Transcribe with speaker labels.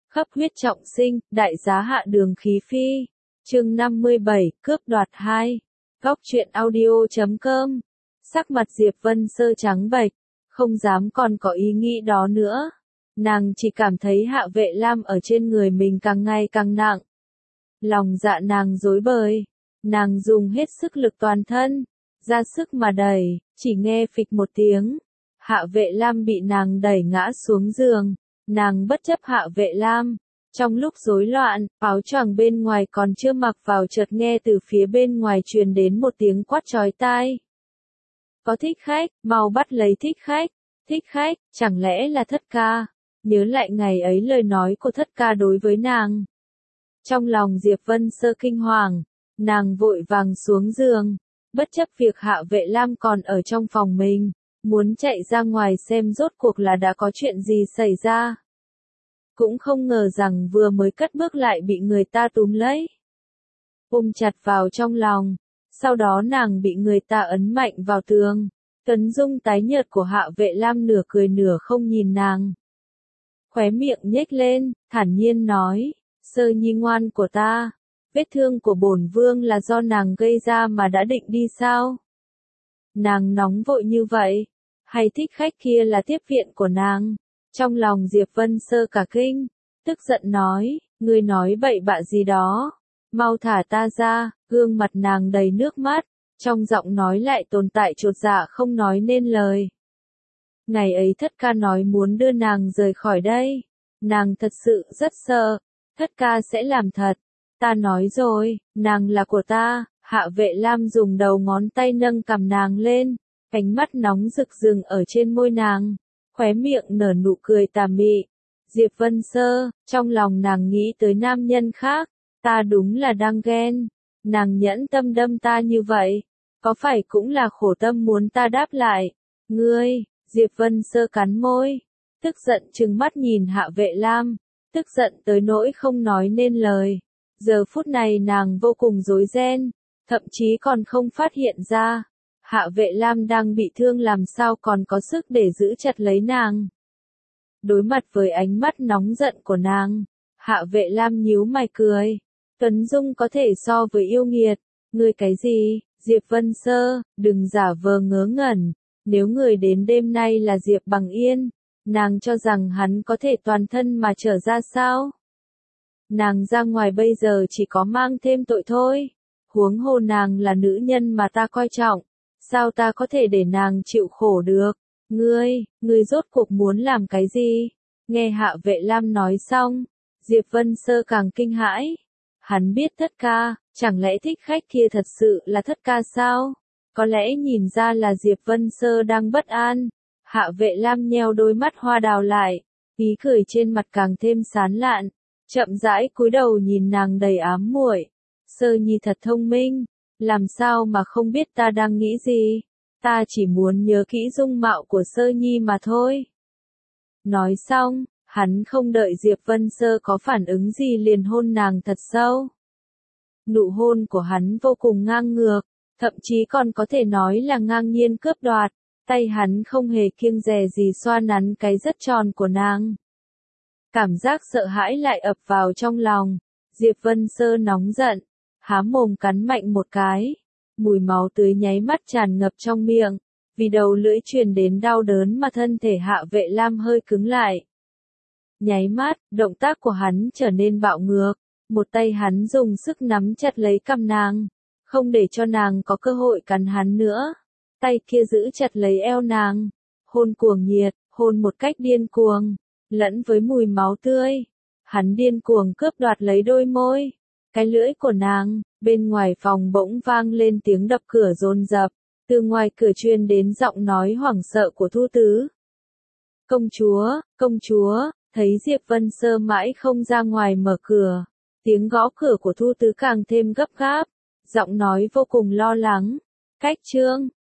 Speaker 1: Khắp huyết trọng sinh, đại giá hạ đường khí phi. Chương 57, cướp đoạt 2. Góc truyện audio.com. Sắc mặt Diệp Vân Sơ trắng bệch, không dám còn có ý nghĩ đó nữa. Nàng chỉ cảm thấy Hạ Vệ Lam ở trên người mình càng ngày càng nặng. Lòng dạ nàng rối bời, nàng dùng hết sức lực toàn thân, ra sức mà đẩy, chỉ nghe phịch một tiếng. Hạ Vệ Lam bị nàng đẩy ngã xuống giường, nàng bất chấp Hạ Vệ Lam. Trong lúc rối loạn, áo choàng bên ngoài còn chưa mặc vào chợt nghe từ phía bên ngoài truyền đến một tiếng quát chói tai. Có thích khách, mau bắt lấy thích khách, chẳng lẽ là Thất Ca? Nhớ lại ngày ấy lời nói của Thất Ca đối với nàng. Trong lòng Diệp Vân Sơ kinh hoàng, nàng vội vàng xuống giường, bất chấp việc Hạ Vệ Lam còn ở trong phòng mình, muốn chạy ra ngoài xem rốt cuộc là đã có chuyện gì xảy ra. Cũng không ngờ rằng vừa mới cất bước lại bị người ta túm lấy, ôm chặt vào trong lòng, sau đó nàng bị người ta ấn mạnh vào tường. Tuấn dung tái nhợt của Hạ Vệ Lam nửa cười nửa không nhìn nàng. Khóe miệng nhếch lên, thản nhiên nói, Sơ nhi ngoan của ta, vết thương của bổn vương là do nàng gây ra mà đã định đi sao? Nàng nóng vội như vậy, hay thích khách kia là tiếp viện của nàng? Trong lòng Diệp Vân Sơ cả kinh, tức giận nói, ngươi nói bậy bạ gì đó, mau thả ta ra. Gương mặt nàng đầy nước mắt, trong giọng nói lại tồn tại chột dạ không nói nên lời. Ngày ấy Thất Ca nói muốn đưa nàng rời khỏi đây, nàng thật sự rất sợ, Thất Ca sẽ làm thật. Ta nói rồi, nàng là của ta. Hạ Vệ Lam dùng đầu ngón tay nâng cằm nàng lên, ánh mắt nóng rực rừng ở trên môi nàng, khóe miệng nở nụ cười tà mị. Diệp Vân Sơ, trong lòng nàng nghĩ tới nam nhân khác, ta đúng là đang ghen. Nàng nhẫn tâm đâm ta như vậy, có phải cũng là khổ tâm muốn ta đáp lại? Ngươi, Diệp Vân Sơ cắn môi, tức giận trừng mắt nhìn Hạ Vệ Lam, tức giận tới nỗi không nói nên lời. Giờ phút này nàng vô cùng rối ren, thậm chí còn không phát hiện ra, Hạ Vệ Lam đang bị thương làm sao còn có sức để giữ chặt lấy nàng. Đối mặt với ánh mắt nóng giận của nàng, Hạ Vệ Lam nhíu mày cười. Tuấn dung có thể so với yêu nghiệt, ngươi cái gì? Diệp Vân Sơ, đừng giả vờ ngớ ngẩn, nếu người đến đêm nay là Diệp Bằng Yên, nàng cho rằng hắn có thể toàn thân mà trở ra sao? Nàng ra ngoài bây giờ chỉ có mang thêm tội thôi, huống hồ nàng là nữ nhân mà ta coi trọng, sao ta có thể để nàng chịu khổ được? Ngươi rốt cuộc muốn làm cái gì? Nghe Hạ Vệ Lam nói xong, Diệp Vân Sơ càng kinh hãi. Hắn biết Thất Ca, chẳng lẽ thích khách kia thật sự là Thất Ca sao? Có lẽ nhìn ra là Diệp Vân Sơ đang bất an. Hạ Vệ Lam nheo đôi mắt hoa đào lại, ý cười trên mặt càng thêm sán lạn, chậm rãi cúi đầu nhìn nàng đầy ám muội. Sơ nhi thật thông minh, làm sao mà không biết ta đang nghĩ gì? Ta chỉ muốn nhớ kỹ dung mạo của Sơ nhi mà thôi. Nói xong, hắn không đợi Diệp Vân Sơ có phản ứng gì liền hôn nàng thật sâu. Nụ hôn của hắn vô cùng ngang ngược, thậm chí còn có thể nói là ngang nhiên cướp đoạt, tay hắn không hề kiêng dè gì xoa nắn cái rất tròn của nàng. Cảm giác sợ hãi lại ập vào trong lòng, Diệp Vân Sơ nóng giận, há mồm cắn mạnh một cái, mùi máu tươi nháy mắt tràn ngập trong miệng, vì đầu lưỡi truyền đến đau đớn mà thân thể Hạ Vệ Lam hơi cứng lại. Nháy mắt, động tác của hắn trở nên bạo ngược, một tay hắn dùng sức nắm chặt lấy cằm nàng, không để cho nàng có cơ hội cắn hắn nữa. Tay kia giữ chặt lấy eo nàng, hôn cuồng nhiệt, hôn một cách điên cuồng, lẫn với mùi máu tươi. Hắn điên cuồng cướp đoạt lấy đôi môi, cái lưỡi của nàng. Bên ngoài phòng bỗng vang lên tiếng đập cửa dồn dập, từ ngoài cửa truyền đến giọng nói hoảng sợ của Thu Tứ. Công chúa, thấy Diệp Vân Sơ mãi không ra ngoài mở cửa, tiếng gõ cửa của Thu Tứ càng thêm gấp gáp, giọng nói vô cùng lo lắng. Cách trương,